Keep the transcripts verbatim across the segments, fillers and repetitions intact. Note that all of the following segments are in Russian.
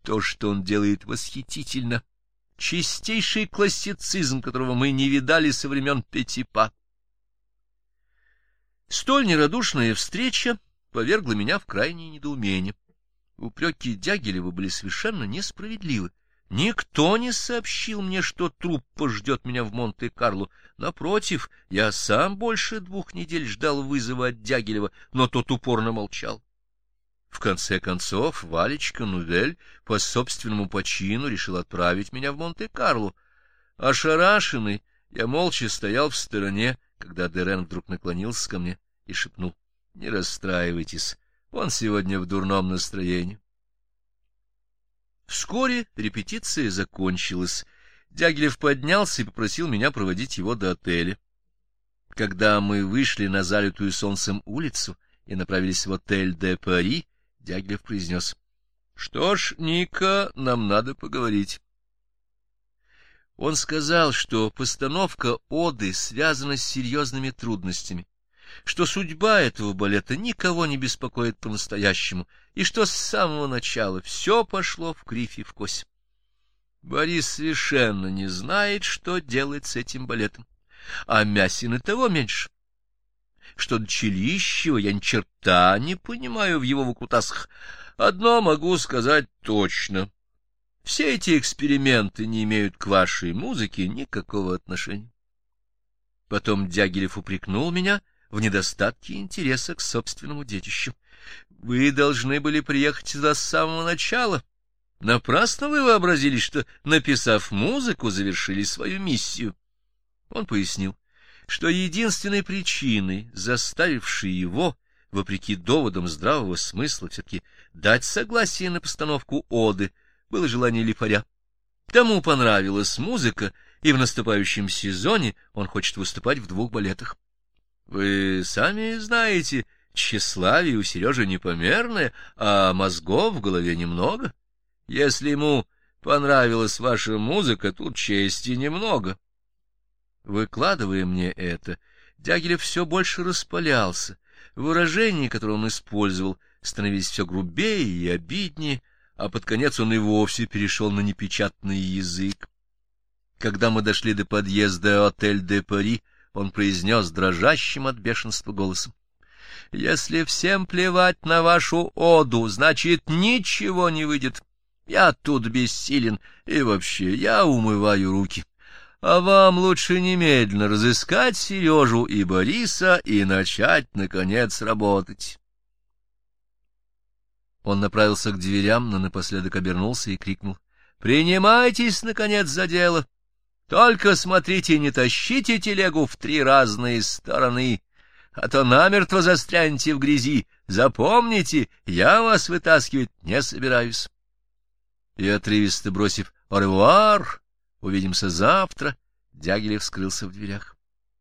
То, что он делает, восхитительно. Чистейший классицизм, которого мы не видали со времен Петипа. Столь нерадушная встреча повергла меня в крайнее недоумение. Упреки Дягилева были совершенно несправедливы. Никто не сообщил мне, что труппа ждет меня в Монте-Карло. Напротив, я сам больше двух недель ждал вызова от Дягилева, но тот упорно молчал. В конце концов, Валечка Нувель по собственному почину решил отправить меня в Монте-Карло. Ошарашенный, я молча стоял в стороне, когда Дерен вдруг наклонился ко мне и шепнул: — Не расстраивайтесь, он сегодня в дурном настроении. Вскоре репетиция закончилась. Дягилев поднялся и попросил меня проводить его до отеля. Когда мы вышли на залитую солнцем улицу и направились в отель де Пари, Дягилев произнес: — Что ж, Ника, нам надо поговорить. Он сказал, что постановка оды связана с серьезными трудностями, что судьба этого балета никого не беспокоит по-настоящему, и что с самого начала все пошло в кривь и в кось. Борис совершенно не знает, что делать с этим балетом, а Мясин и того меньше. Что до Челищева я ни черта не понимаю в его выкрутасах. Одно могу сказать точно: все эти эксперименты не имеют к вашей музыке никакого отношения. Потом Дягилев упрекнул меня в недостатке интереса к собственному детищу. Вы должны были приехать сюда с самого начала. Напрасно вы вообразили, что, написав музыку, завершили свою миссию. Он пояснил, что единственной причиной, заставившей его, вопреки доводам здравого смысла, все-таки дать согласие на постановку оды, было желание Лифаря. Тому понравилась музыка, и в наступающем сезоне он хочет выступать в двух балетах. Вы сами знаете, тщеславие у Сережи непомерное, а мозгов в голове немного. Если ему понравилась ваша музыка, тут чести немного. Выкладывая мне это, Дягилев все больше распалялся. Выражения, которые он использовал, становились все грубее и обиднее, а под конец он и вовсе перешел на непечатный язык. Когда мы дошли до подъезда отель де Пари, он произнес дрожащим от бешенства голосом: — Если всем плевать на вашу оду, значит, ничего не выйдет. Я тут бессилен, и вообще я умываю руки. А вам лучше немедленно разыскать Сережу и Бориса и начать, наконец, работать. Он направился к дверям, но напоследок обернулся и крикнул: — Принимайтесь, наконец, за дело! Только смотрите, не тащите телегу в три разные стороны, а то намертво застрянете в грязи. Запомните, я вас вытаскивать не собираюсь. И, отрывисто бросив «Au-revoir! Увидимся завтра», Дягилев скрылся в дверях.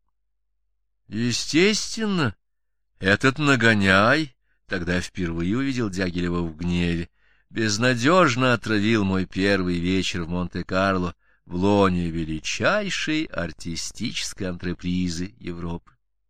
Естественно, этот нагоняй, тогда я впервые увидел Дягилева в гневе, безнадежно отравил мой первый вечер в Монте-Карло, в лоне величайшей артистической антрепризы Европы.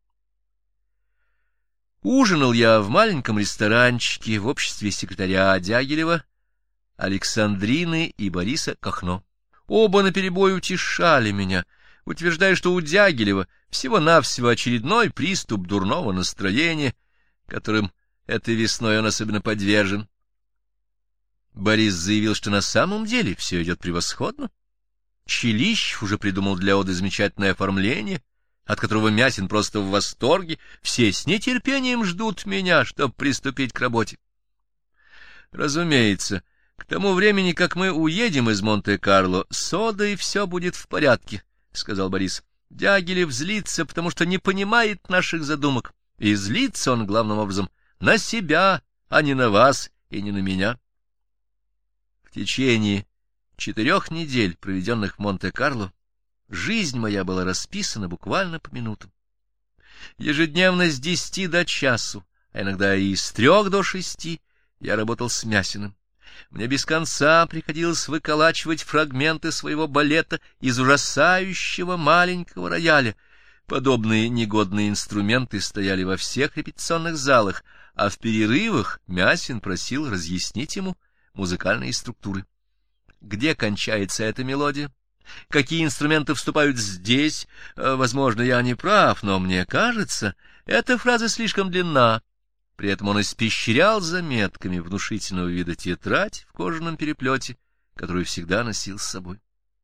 Ужинал я в маленьком ресторанчике в обществе секретаря Дягилева, Александрины и Бориса Кахно. Оба наперебой утешали меня, утверждая, что у Дягилева всего-навсего очередной приступ дурного настроения, которым этой весной он особенно подвержен. Борис заявил, что на самом деле все идет превосходно. Челищев уже придумал для оды замечательное оформление, от которого Мясин просто в восторге. Все с нетерпением ждут меня, чтобы приступить к работе. Разумеется, к тому времени, как мы уедем из Монте-Карло, с одой все будет в порядке, — сказал Борис. Дягилев злится, потому что не понимает наших задумок, и злится он, главным образом, на себя, а не на вас и не на меня. В течение четырех недель, проведенных в Монте-Карло, жизнь моя была расписана буквально по минутам. Ежедневно с десяти до часу, а иногда и с трех до шести, я работал с Мясиным. Мне без конца приходилось выколачивать фрагменты своего балета из ужасающего маленького рояля. Подобные негодные инструменты стояли во всех репетиционных залах, а в перерывах Мясин просил разъяснить ему музыкальные структуры. Где кончается эта мелодия? Какие инструменты вступают здесь? Возможно, я не прав, но мне кажется, эта фраза слишком длинна. При этом он испещрял заметками внушительного вида тетрадь в кожаном переплете, которую всегда носил с собой.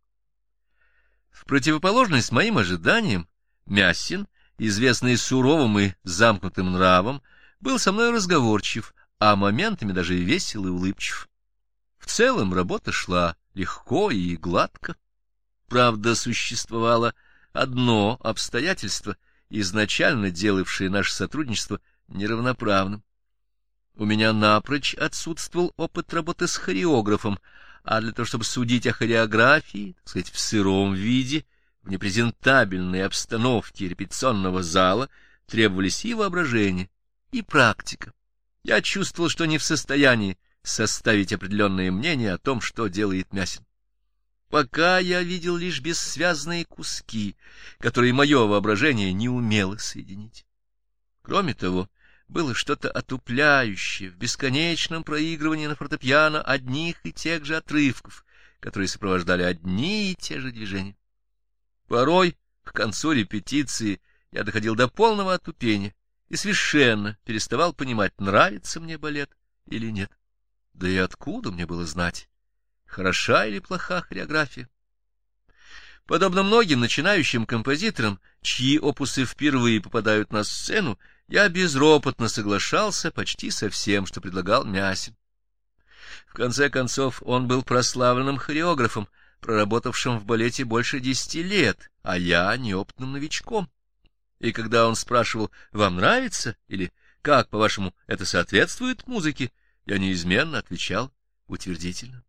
В противоположность моим ожиданиям, Мясин, известный суровым и замкнутым нравом, был со мной разговорчив, а моментами даже весел и улыбчив. В целом работа шла легко и гладко. Правда, существовало одно обстоятельство, изначально делавшее наше сотрудничество неравноправным. У меня напрочь отсутствовал опыт работы с хореографом, а для того, чтобы судить о хореографии, так сказать, в сыром виде, в непрезентабельной обстановке репетиционного зала, требовались и воображение, и практика. Я чувствовал, что не в состоянии составить определенное мнение о том, что делает Мясин. Пока я видел лишь бессвязные куски, которые мое воображение не умело соединить. Кроме того, было что-то отупляющее в бесконечном проигрывании на фортепиано одних и тех же отрывков, которые сопровождали одни и те же движения. Порой, к концу репетиции, я доходил до полного отупения и совершенно переставал понимать, нравится мне балет или нет. Да и откуда мне было знать, хороша или плоха хореография? Подобно многим начинающим композиторам, чьи опусы впервые попадают на сцену, я безропотно соглашался почти со всем, что предлагал Мясин. В конце концов, он был прославленным хореографом, проработавшим в балете больше десяти лет, а я неопытным новичком. И когда он спрашивал «Вам нравится?» или «Как, по-вашему, это соответствует музыке?», я неизменно отвечал утвердительно.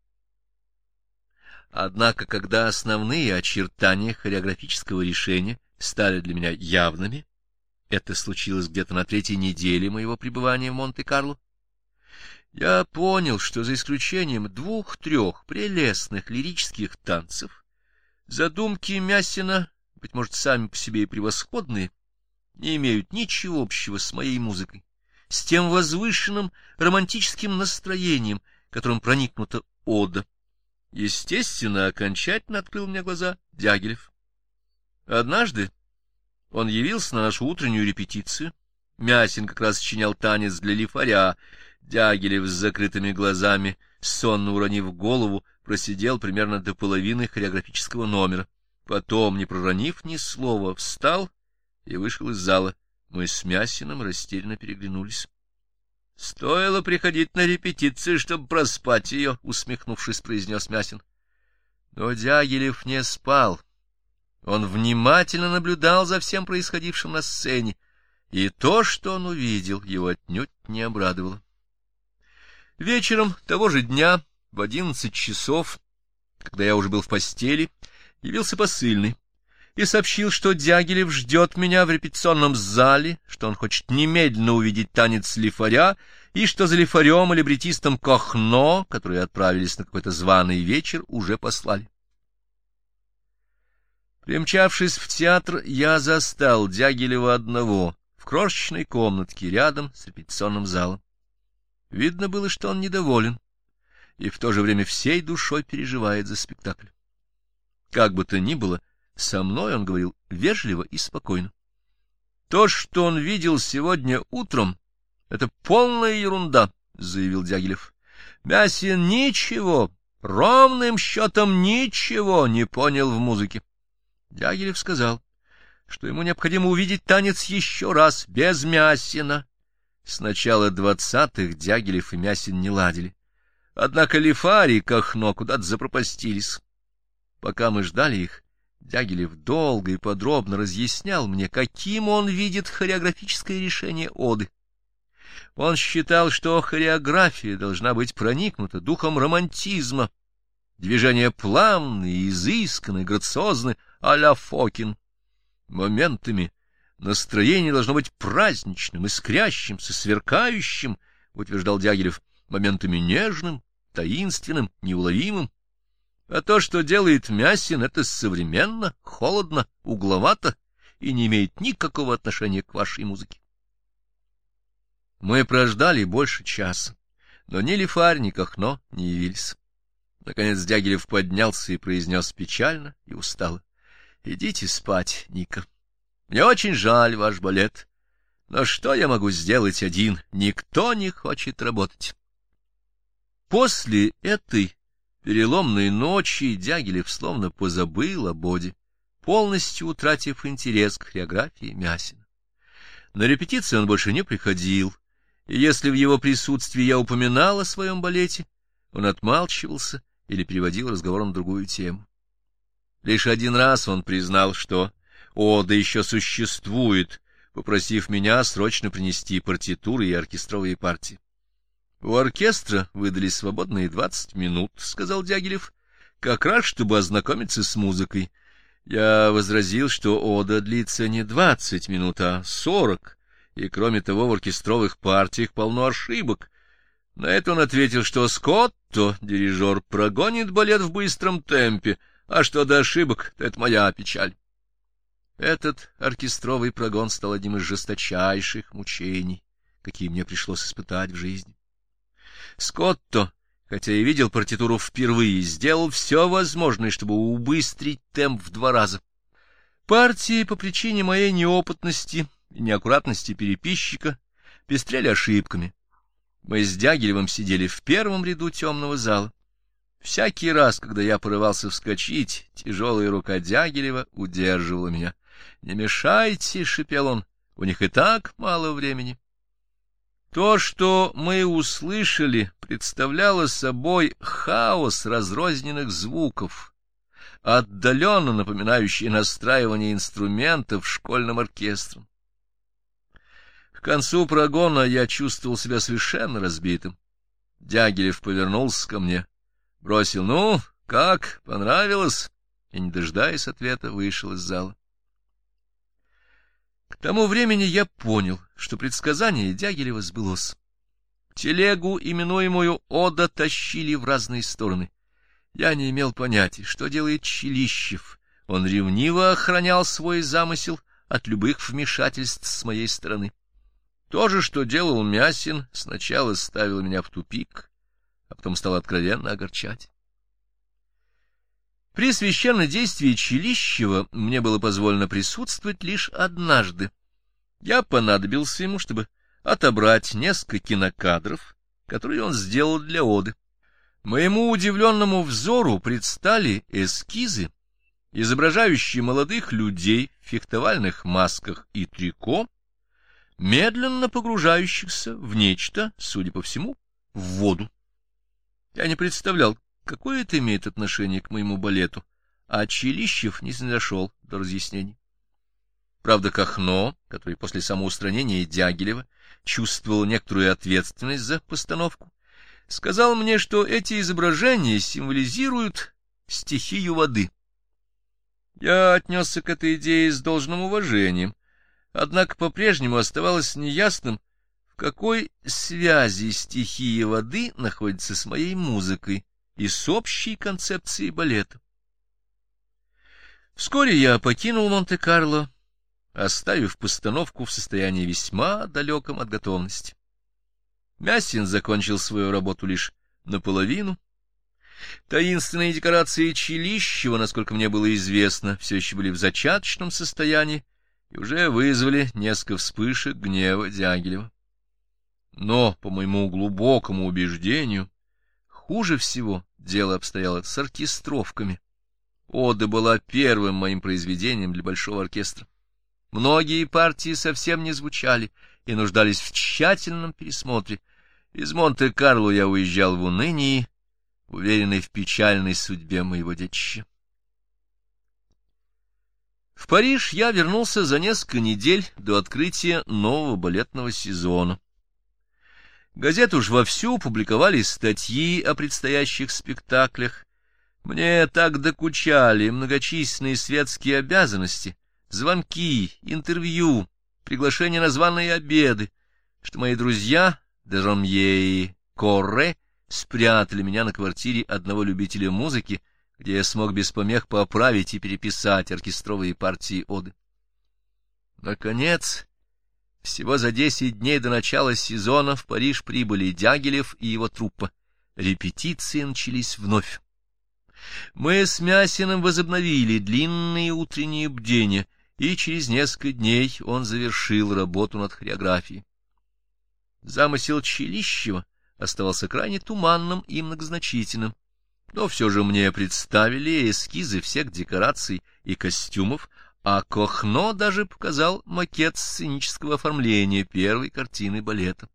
Однако, когда основные очертания хореографического решения стали для меня явными, это случилось где-то на третьей неделе моего пребывания в Монте-Карло, я понял, что за исключением двух-трех прелестных лирических танцев, задумки Мясина, быть может, сами по себе и превосходные, не имеют ничего общего с моей музыкой, с тем возвышенным романтическим настроением, которым проникнута ода. Естественно, окончательно открыл мне глаза Дягилев. Однажды он явился на нашу утреннюю репетицию. Мясин как раз сочинял танец для лифаря. Дягилев с закрытыми глазами, сонно уронив голову, просидел примерно до половины хореографического номера. Потом, не проронив ни слова, встал и вышел из зала. Мы с Мясиным растерянно переглянулись. — Стоило приходить на репетицию, чтобы проспать ее, — усмехнувшись, произнес Мясин. Но Дягилев не спал. Он внимательно наблюдал за всем происходившим на сцене, и то, что он увидел, его отнюдь не обрадовало. Вечером того же дня, в одиннадцать часов, когда я уже был в постели, явился посыльный и сообщил, что Дягилев ждет меня в репетиционном зале, что он хочет немедленно увидеть танец лифаря, и что за лифарем и либретистом Кохно, которые отправились на какой-то званый вечер, уже послали. Примчавшись в театр, я застал Дягилева одного в крошечной комнатке рядом с репетиционным залом. Видно было, что он недоволен и в то же время всей душой переживает за спектакль. Как бы то ни было, со мной он говорил вежливо и спокойно. То, что он видел сегодня утром, — это полная ерунда, — заявил Дягилев. Мясин ничего, ровным счетом ничего не понял в музыке. Дягилев сказал, что ему необходимо увидеть танец еще раз, без Мясина. С начала двадцатых Дягилев и Мясин не ладили. Однако лифарь и Кохно куда-то запропастились. Пока мы ждали их, Дягилев долго и подробно разъяснял мне, каким он видит хореографическое решение оды. Он считал, что хореография должна быть проникнута духом романтизма. Движения плавные, изысканные, грациозны, а-ля Фокин. Моментами настроение должно быть праздничным, искрящимся, сверкающим, утверждал Дягилев, моментами нежным, таинственным, неуловимым. А то, что делает Мясин, это современно, холодно, угловато и не имеет никакого отношения к вашей музыке. Мы прождали больше часа. но ни Лифарь, ни Кахно не явились. Наконец Дягилев поднялся и произнес печально и устало: — Идите спать, Ника. Мне очень жаль ваш балет, но что я могу сделать один? Никто не хочет работать. После этой переломной ночи Дягилев словно позабыл о Боде, полностью утратив интерес к хореографии Мясина. На репетиции он больше не приходил, и если в его присутствии я упоминал о своем балете, он отмалчивался или переводил разговор на другую тему. Лишь один раз он признал, что ода еще существует, попросив меня срочно принести партитуры и оркестровые партии. — У оркестра выдали свободные двадцать минут, — сказал Дягилев, — как раз, чтобы ознакомиться с музыкой. Я возразил, что ода длится не двадцать минут, а сорок, и, кроме того, в оркестровых партиях полно ошибок. На это он ответил, что Скотто, дирижер, прогонит балет в быстром темпе, а что до ошибок, то это моя печаль. Этот оркестровый прогон стал одним из жесточайших мучений, какие мне пришлось испытать в жизни. Скотто, хотя и видел партитуру впервые, сделал все возможное, чтобы убыстрить темп в два раза. Партии по причине моей неопытности и неаккуратности переписчика пестрели ошибками. Мы с Дягилевым сидели в первом ряду темного зала. Всякий раз, когда я порывался вскочить, тяжелая рука Дягилева удерживала меня. — Не мешайте, — шипел он, — у них и так мало времени. То, что мы услышали, представляло собой хаос разрозненных звуков, отдаленно напоминающий настраивание инструментов школьным оркестром. К концу прогона я чувствовал себя совершенно разбитым. Дягилев повернулся ко мне, бросил: — Ну, как, понравилось? И, не дожидаясь ответа, вышел из зала. К тому времени я понял, что предсказание Дягилева сбылось. Телегу, именуемую «Ода», тащили в разные стороны. Я не имел понятия, что делает Челищев. Он ревниво охранял свой замысел от любых вмешательств с моей стороны. То же, что делал Мясин, сначала ставило меня в тупик, а потом стало откровенно огорчать. При священнодействии Челищева мне было позволено присутствовать лишь однажды. Я понадобился ему, чтобы отобрать несколько кинокадров, которые он сделал для оды. Моему удивленному взору предстали эскизы, изображающие молодых людей в фехтовальных масках и трико, медленно погружающихся в нечто, судя по всему, в воду. Я не представлял, какое это имеет отношение к моему балету, а Челищев не снизошел до разъяснений. Правда, Кахно, который после самоустранения Дягилева чувствовал некоторую ответственность за постановку, сказал мне, что эти изображения символизируют стихию воды. Я отнесся к этой идее с должным уважением, однако по-прежнему оставалось неясным, в какой связи стихия воды находится с моей музыкой и с общей концепцией балета. Вскоре я покинул Монте-Карло, оставив постановку в состоянии весьма далеком от готовности. Мясин закончил свою работу лишь наполовину. Таинственные декорации Челищева, насколько мне было известно, все еще были в зачаточном состоянии и уже вызвали несколько вспышек гнева Дягилева. Но, по моему глубокому убеждению, хуже всего дело обстояло с оркестровками. Ода была первым моим произведением для большого оркестра. Многие партии совсем не звучали и нуждались в тщательном пересмотре. Из Монте-Карло я уезжал в унынии, уверенный в печальной судьбе моего детища. В Париж я вернулся за несколько недель до открытия нового балетного сезона. Газеты уж вовсю публиковали статьи о предстоящих спектаклях. Мне так докучали многочисленные светские обязанности, звонки, интервью, приглашения на званые обеды, что мои друзья Дежомье и Корре спрятали меня на квартире одного любителя музыки, где я смог без помех поправить и переписать оркестровые партии оды. Наконец, Всего за десять дней до начала сезона в Париж прибыли Дягилев и его труппа. Репетиции начались вновь. Мы с Мясиным возобновили длинные утренние бдения, и через несколько дней он завершил работу над хореографией. Замысел Челищева оставался крайне туманным и многозначительным, но все же мне представили эскизы всех декораций и костюмов, а Кохно даже показал макет сценического оформления первой картины балета.